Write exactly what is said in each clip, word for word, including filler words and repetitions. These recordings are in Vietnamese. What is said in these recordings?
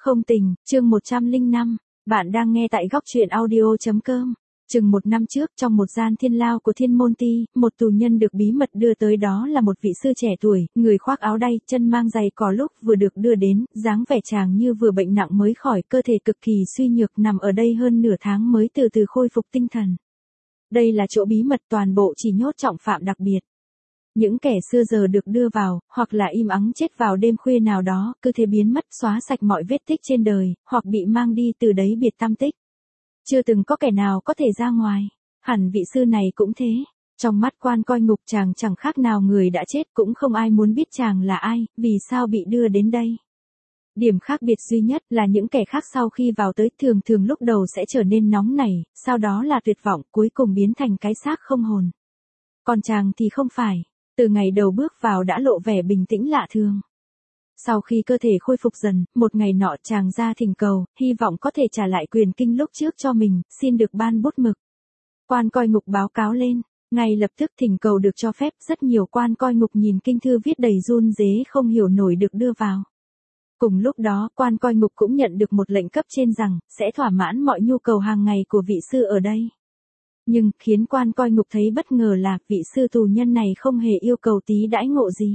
Không tình, chương một trăm lẻ năm, bạn đang nghe tại góc truyện audio.com. Chừng một năm trước, trong một gian thiên lao của Thiên Môn Ti, một tù nhân được bí mật đưa tới, đó là một vị sư trẻ tuổi, người khoác áo đay, chân mang giày cỏ. Lúc vừa được đưa đến, dáng vẻ chàng như vừa bệnh nặng mới khỏi, cơ thể cực kỳ suy nhược, nằm ở đây hơn nửa tháng mới từ từ khôi phục tinh thần. Đây là chỗ bí mật, toàn bộ chỉ nhốt trọng phạm đặc biệt. Những kẻ xưa giờ được đưa vào, hoặc là im ắng chết vào đêm khuya nào đó, cứ thế biến mất, xóa sạch mọi vết tích trên đời, hoặc bị mang đi từ đấy biệt tăm tích. Chưa từng có kẻ nào có thể ra ngoài. Hẳn vị sư này cũng thế. Trong mắt quan coi ngục, chàng chẳng khác nào người đã chết, cũng không ai muốn biết chàng là ai, vì sao bị đưa đến đây. Điểm khác biệt duy nhất là những kẻ khác sau khi vào tới thường thường lúc đầu sẽ trở nên nóng nảy, sau đó là tuyệt vọng, cuối cùng biến thành cái xác không hồn. Còn chàng thì không phải. Từ ngày đầu bước vào đã lộ vẻ bình tĩnh lạ thường. Sau khi cơ thể khôi phục dần, một ngày nọ chàng ra thỉnh cầu, hy vọng có thể trả lại quyền kinh lúc trước cho mình, xin được ban bút mực. Quan coi ngục báo cáo lên, ngay lập tức thỉnh cầu được cho phép. Rất nhiều quan coi ngục nhìn kinh thư viết đầy run rế không hiểu nổi được đưa vào. Cùng lúc đó, quan coi ngục cũng nhận được một lệnh cấp trên rằng, sẽ thỏa mãn mọi nhu cầu hàng ngày của vị sư ở đây. Nhưng, khiến quan coi ngục thấy bất ngờ là, vị sư tù nhân này không hề yêu cầu tí đãi ngộ gì.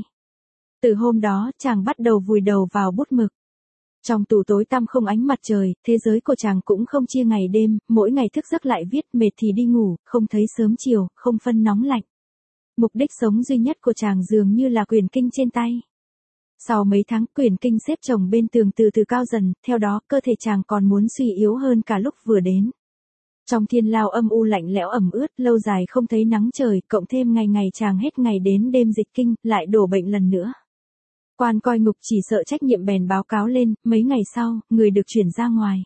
Từ hôm đó, chàng bắt đầu vùi đầu vào bút mực. Trong tù tối tăm không ánh mặt trời, thế giới của chàng cũng không chia ngày đêm, mỗi ngày thức giấc lại viết, mệt thì đi ngủ, không thấy sớm chiều, không phân nóng lạnh. Mục đích sống duy nhất của chàng dường như là quyền kinh trên tay. Sau mấy tháng, quyền kinh xếp chồng bên tường từ từ cao dần, theo đó, cơ thể chàng còn muốn suy yếu hơn cả lúc vừa đến. Trong thiên lao âm u lạnh lẽo ẩm ướt, lâu dài không thấy nắng trời, cộng thêm ngày ngày chàng hết ngày đến đêm dịch kinh, lại đổ bệnh lần nữa. Quan coi ngục chỉ sợ trách nhiệm bèn báo cáo lên, mấy ngày sau, người được chuyển ra ngoài.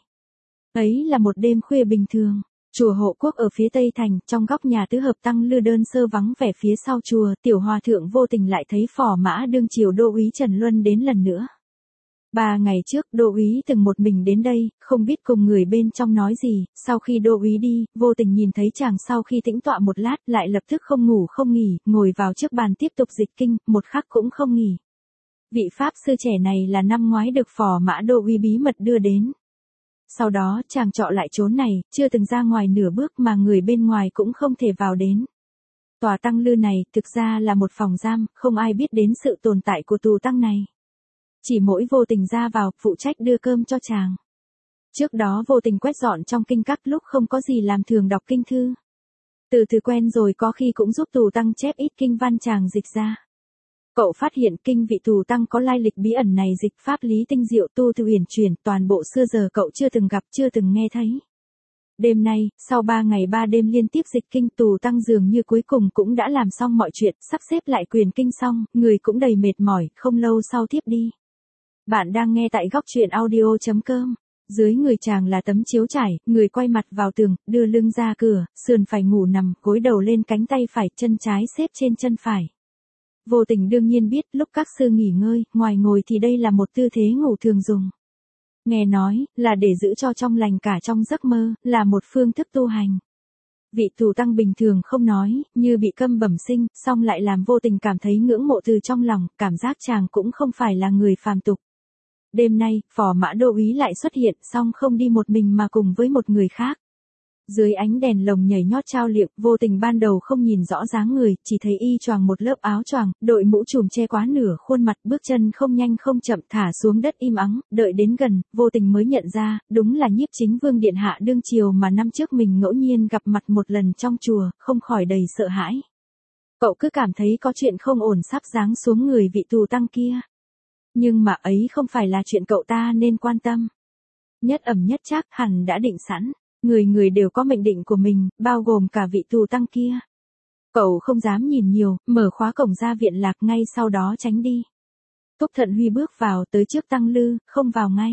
Ấy là một đêm khuya bình thường, chùa Hộ Quốc ở phía tây thành, trong góc nhà tứ hợp tăng lư đơn sơ vắng vẻ phía sau chùa, tiểu hòa thượng vô tình lại thấy phò mã đương triều đô úy Trần Luân đến lần nữa. Ba ngày trước, đô úy từng một mình đến đây, không biết cùng người bên trong nói gì, sau khi đô úy đi, vô tình nhìn thấy chàng sau khi tĩnh tọa một lát, lại lập tức không ngủ không nghỉ, ngồi vào trước bàn tiếp tục dịch kinh, một khắc cũng không nghỉ. Vị pháp sư trẻ này là năm ngoái được phò mã đô úy bí mật đưa đến. Sau đó, chàng trọ lại chốn này, chưa từng ra ngoài nửa bước mà người bên ngoài cũng không thể vào đến. Tòa tăng lư này, thực ra là một phòng giam, không ai biết đến sự tồn tại của tù tăng này. Chỉ mỗi vô tình ra vào, phụ trách đưa cơm cho chàng. Trước đó vô tình quét dọn trong kinh các, lúc không có gì làm thường đọc kinh thư. Từ từ quen rồi, có khi cũng giúp tù tăng chép ít kinh văn chàng dịch ra. Cậu phát hiện kinh vị tù tăng có lai lịch bí ẩn này dịch pháp lý tinh diệu, tu từ uyển chuyển, toàn bộ xưa giờ cậu chưa từng gặp, chưa từng nghe thấy. Đêm nay, sau ba ngày ba đêm liên tiếp dịch kinh, tù tăng dường như cuối cùng cũng đã làm xong mọi chuyện, sắp xếp lại quyền kinh xong, người cũng đầy mệt mỏi, không lâu sau thiếp đi. Bạn đang nghe tại góc truyện audio.com. Dưới người chàng là tấm chiếu trải, người quay mặt vào tường, đưa lưng ra cửa, sườn phải ngủ nằm, gối đầu lên cánh tay phải, chân trái xếp trên chân phải. Vô tình đương nhiên biết, lúc các sư nghỉ ngơi, ngoài ngồi thì đây là một tư thế ngủ thường dùng. Nghe nói, là để giữ cho trong lành cả trong giấc mơ, là một phương thức tu hành. Vị tù tăng bình thường không nói, như bị câm bẩm sinh, song lại làm vô tình cảm thấy ngưỡng mộ từ trong lòng, cảm giác chàng cũng không phải là người phàm tục. Đêm nay, phò mã đô úy lại xuất hiện, song không đi một mình mà cùng với một người khác. Dưới ánh đèn lồng nhảy nhót trao liệng, vô tình ban đầu không nhìn rõ dáng người, chỉ thấy y choàng một lớp áo choàng, đội mũ trùm che quá nửa khuôn mặt, bước chân không nhanh không chậm thả xuống đất im ắng, đợi đến gần, vô tình mới nhận ra, đúng là Nhiếp Chính Vương điện hạ đương triều mà năm trước mình ngẫu nhiên gặp mặt một lần trong chùa, không khỏi đầy sợ hãi. Cậu cứ cảm thấy có chuyện không ổn sắp giáng xuống người vị tù tăng kia. Nhưng mà ấy không phải là chuyện cậu ta nên quan tâm. Nhất ẩm nhất trác hẳn đã định sẵn. Người người đều có mệnh định của mình, bao gồm cả vị tù tăng kia. Cậu không dám nhìn nhiều, mở khóa cổng ra viện lạc, ngay sau đó tránh đi. Túc Thận Huy bước vào, tới trước tăng lư, không vào ngay.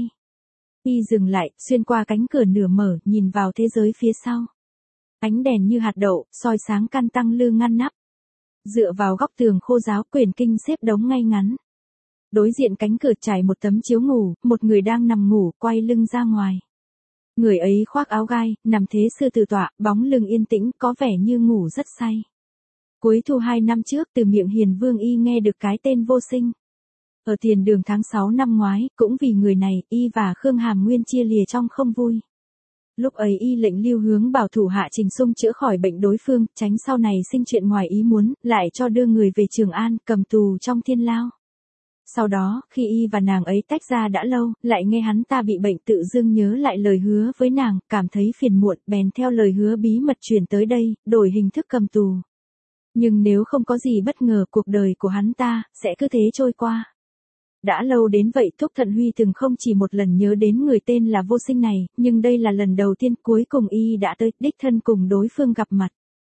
Y dừng lại, xuyên qua cánh cửa nửa mở, nhìn vào thế giới phía sau. Ánh đèn như hạt đậu, soi sáng căn tăng lư ngăn nắp. Dựa vào góc tường khô ráo, quyển kinh xếp đống ngay ngắn. Đối diện cánh cửa trải một tấm chiếu ngủ, một người đang nằm ngủ, quay lưng ra ngoài. Người ấy khoác áo gai, nằm thế sư tử tọa, bóng lưng yên tĩnh, có vẻ như ngủ rất say. Cuối thu hai năm trước, từ miệng Hiền Vương y nghe được cái tên Vô Sinh. Ở tiền đường tháng sáu năm ngoái, cũng vì người này, y và Khương Hàm Nguyên chia lìa trong không vui. Lúc ấy y lệnh Lưu Hướng bảo thủ hạ Trình Sung chữa khỏi bệnh đối phương, tránh sau này sinh chuyện ngoài ý muốn, lại cho đưa người về Trường An, cầm tù trong thiên lao. Sau đó, khi y và nàng ấy tách ra đã lâu, lại nghe hắn ta bị bệnh tự dưng nhớ lại lời hứa với nàng, cảm thấy phiền muộn, bèn theo lời hứa bí mật chuyển tới đây, đổi hình thức cầm tù. Nhưng nếu không có gì bất ngờ, cuộc đời của hắn ta sẽ cứ thế trôi qua. Đã lâu đến vậy, Thúc Thận Huy từng không chỉ một lần nhớ đến người tên là Vô Sinh này, nhưng đây là lần đầu tiên cuối cùng y đã tới, đích thân cùng đối phương gặp mặt.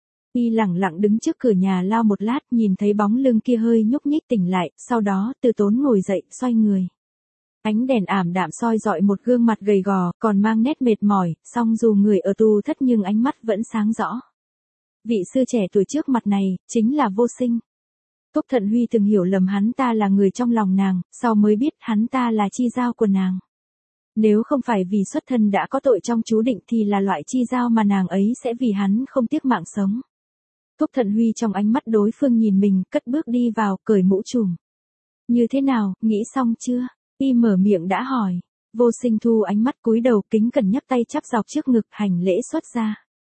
Y lẳng lặng đứng trước cửa nhà lao một lát, nhìn thấy bóng lưng kia hơi nhúc nhích tỉnh lại, sau đó từ tốn ngồi dậy, xoay người. Ánh đèn ảm đạm soi dọi một gương mặt gầy gò, còn mang nét mệt mỏi, song dù người ở tù thất nhưng ánh mắt vẫn sáng rõ. Vị sư trẻ tuổi trước mặt này, chính là Vô Sinh. Thúc Thận Huy từng hiểu lầm hắn ta là người trong lòng nàng, sau mới biết hắn ta là chi giao của nàng. Nếu không phải vì xuất thân đã có tội trong chú định thì là loại chi giao mà nàng ấy sẽ vì hắn không tiếc mạng sống. Thúc Thận Huy trong ánh mắt đối phương nhìn mình, cất bước đi vào, cởi mũ trùm. Như thế nào, nghĩ xong chưa? Y mở miệng đã hỏi. Vô Sinh thu ánh mắt cúi đầu, kính cẩn nhấc tay chắp dọc trước ngực, hành lễ xuất ra.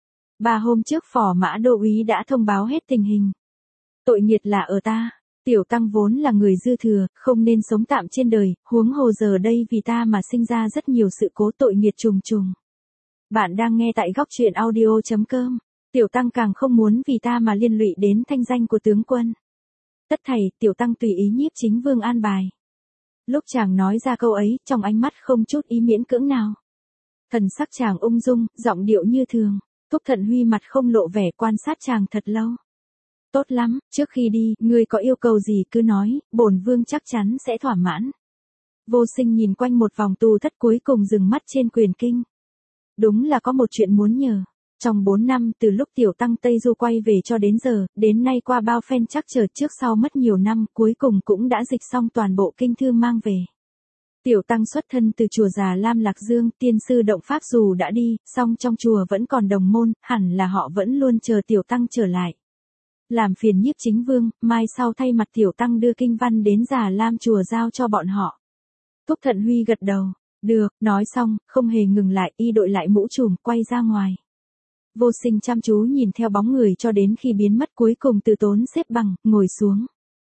Ba hôm trước Phò Mã Đô úy đã thông báo hết tình hình. Tội nghiệt là ở ta, tiểu tăng vốn là người dư thừa, không nên sống tạm trên đời, huống hồ giờ đây vì ta mà sinh ra rất nhiều sự cố, tội nghiệt trùng trùng. Bạn đang nghe tại góc truyện audio chấm com. Tiểu tăng càng không muốn vì ta mà liên lụy đến thanh danh của tướng quân. Tất thảy, tiểu tăng tùy ý Nhiếp Chính Vương an bài. Lúc chàng nói ra câu ấy, trong ánh mắt không chút ý miễn cưỡng nào. Thần sắc chàng ung dung, giọng điệu như thường. Thúc Thận Huy mặt không lộ vẻ, quan sát chàng thật lâu. Tốt lắm, trước khi đi, ngươi có yêu cầu gì cứ nói, bổn vương chắc chắn sẽ thỏa mãn. Vô Sinh nhìn quanh một vòng tù thất, cuối cùng dừng mắt trên quyền kinh. Đúng là có một chuyện muốn nhờ. Trong bốn năm từ lúc tiểu tăng Tây Du quay về cho đến giờ, đến nay qua bao phen trắc trở, trước sau mất nhiều năm, cuối cùng cũng đã dịch xong toàn bộ kinh thư mang về. Tiểu tăng xuất thân từ chùa Già Lam Lạc Dương, tiên sư Động Pháp dù đã đi, song trong chùa vẫn còn đồng môn, hẳn là họ vẫn luôn chờ tiểu tăng trở lại. Làm phiền Nhiếp Chính Vương, mai sau thay mặt tiểu tăng đưa kinh văn đến Già Lam chùa giao cho bọn họ. Thúc Thận Huy gật đầu. Được, nói xong, không hề ngừng lại, y đội lại mũ trùm, quay ra ngoài. Vô Sinh chăm chú nhìn theo bóng người cho đến khi biến mất, cuối cùng từ tốn xếp bằng, ngồi xuống.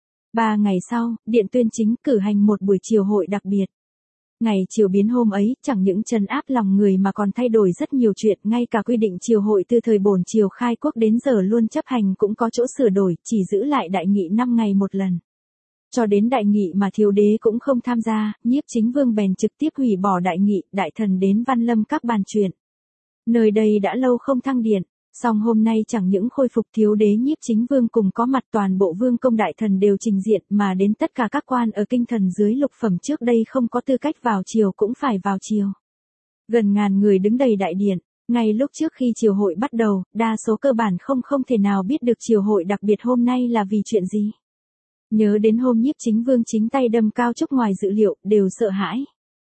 Ba ngày sau, Điện Tuyên Chính cử hành một buổi triều hội đặc biệt. Ngày triều biến hôm ấy, chẳng những trấn áp lòng người mà còn thay đổi rất nhiều chuyện, ngay cả quy định triều hội từ thời bổn triều khai quốc đến giờ luôn chấp hành cũng có chỗ sửa đổi, chỉ giữ lại đại nghị năm ngày một lần. Cho đến đại nghị mà thiếu đế cũng không tham gia, Nhiếp Chính Vương bèn trực tiếp hủy bỏ đại nghị, đại thần đến Văn Lâm các bàn chuyện. Nơi đây đã lâu không thăng điện, song hôm nay chẳng những khôi phục, thiếu đế Nhiếp Chính Vương cùng có mặt, toàn bộ vương công đại thần đều trình diện, mà đến tất cả các quan ở kinh thần dưới lục phẩm trước đây không có tư cách vào triều cũng phải vào triều. Gần ngàn người đứng đầy đại điện, ngay lúc trước khi triều hội bắt đầu, đa số cơ bản không không thể nào biết được triều hội đặc biệt hôm nay là vì chuyện gì. Nhớ đến hôm Nhiếp Chính Vương chính tay đâm Cao Trúc ngoài dự liệu, đều sợ hãi.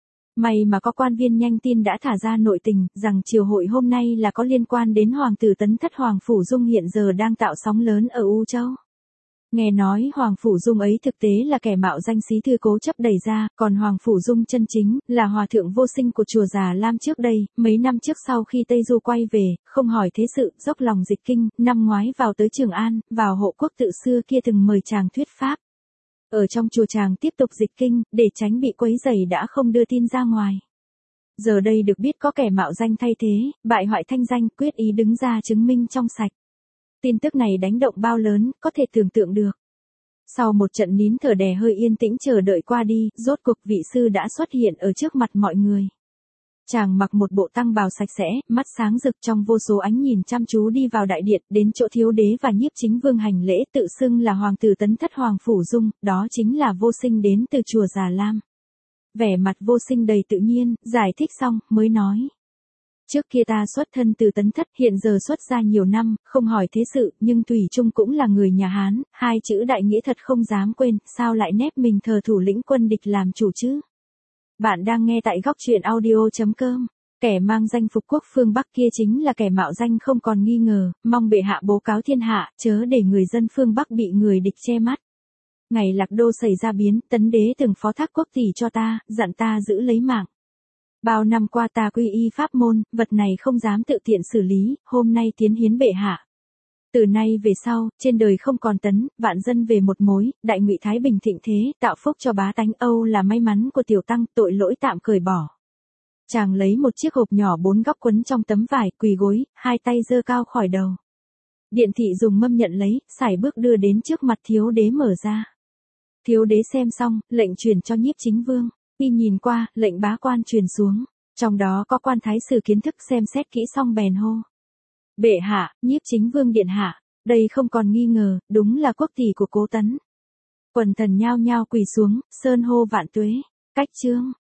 May mà có quan viên nhanh tin đã thả ra nội tình, rằng triều hội hôm nay là có liên quan đến Hoàng tử Tấn Thất Hoàng Phủ Dung hiện giờ đang tạo sóng lớn ở U Châu. Nghe nói Hoàng Phủ Dung ấy thực tế là kẻ mạo danh sĩ thư cố chấp đẩy ra, còn Hoàng Phủ Dung chân chính là Hòa thượng Vô Sinh của chùa Già Lam trước đây, mấy năm trước sau khi Tây Du quay về, không hỏi thế sự, dốc lòng dịch kinh, năm ngoái vào tới Trường An, vào hộ quốc tự xưa kia từng mời chàng thuyết pháp. Ở trong chùa chàng tiếp tục dịch kinh, để tránh bị quấy rầy đã không đưa tin ra ngoài. Giờ đây được biết có kẻ mạo danh thay thế, bại hoại thanh danh, quyết ý đứng ra chứng minh trong sạch. Tin tức này đánh động bao lớn, có thể tưởng tượng được. Sau một trận nín thở đè hơi yên tĩnh chờ đợi qua đi, rốt cuộc vị sư đã xuất hiện ở trước mặt mọi người. Chàng mặc một bộ tăng bào sạch sẽ, mắt sáng rực, trong vô số ánh nhìn chăm chú đi vào đại điện, đến chỗ thiếu đế và Nhiếp Chính Vương hành lễ, tự xưng là Hoàng tử Tấn Thất Hoàng Phủ Dung, đó chính là Vô Sinh đến từ chùa Già Lam. Vẻ mặt Vô Sinh đầy tự nhiên, giải thích xong, mới nói. Trước kia ta xuất thân từ Tấn Thất, hiện giờ xuất gia nhiều năm, không hỏi thế sự, nhưng thủy chung cũng là người nhà Hán, hai chữ đại nghĩa thật không dám quên, sao lại nép mình thờ thủ lĩnh quân địch làm chủ chứ? Bạn đang nghe tại góc truyện audio chấm com. Kẻ mang danh phục quốc phương Bắc kia chính là kẻ mạo danh không còn nghi ngờ, mong bệ hạ bố cáo thiên hạ, chớ để người dân phương Bắc bị người địch che mắt. Ngày Lạc Đô xảy ra biến, Tấn đế từng phó thác quốc tỷ cho ta, dặn ta giữ lấy mạng. Bao năm qua ta quy y pháp môn, vật này không dám tự tiện xử lý, hôm nay tiến hiến bệ hạ. Từ nay về sau, trên đời không còn Tấn, vạn dân về một mối, đại ngụy thái bình thịnh thế, tạo phúc cho bá tánh. Âu là may mắn của tiểu tăng, tội lỗi tạm cởi bỏ. Chàng lấy một chiếc hộp nhỏ bốn góc quấn trong tấm vải, quỳ gối, hai tay giơ cao khỏi đầu. Điện thị dùng mâm nhận lấy, sải bước đưa đến trước mặt thiếu đế mở ra. Thiếu đế xem xong, lệnh truyền cho Nhiếp Chính Vương. Khi nhìn qua, lệnh bá quan truyền xuống. Trong đó có quan thái sử Kiến Thức xem xét kỹ xong bèn hô. Bệ hạ, Nhiếp Chính Vương điện hạ, đây không còn nghi ngờ, đúng là quốc tỷ của Cố Tấn. Quần thần nhao nhao quỳ xuống, sơn hô vạn tuế. Cách chương.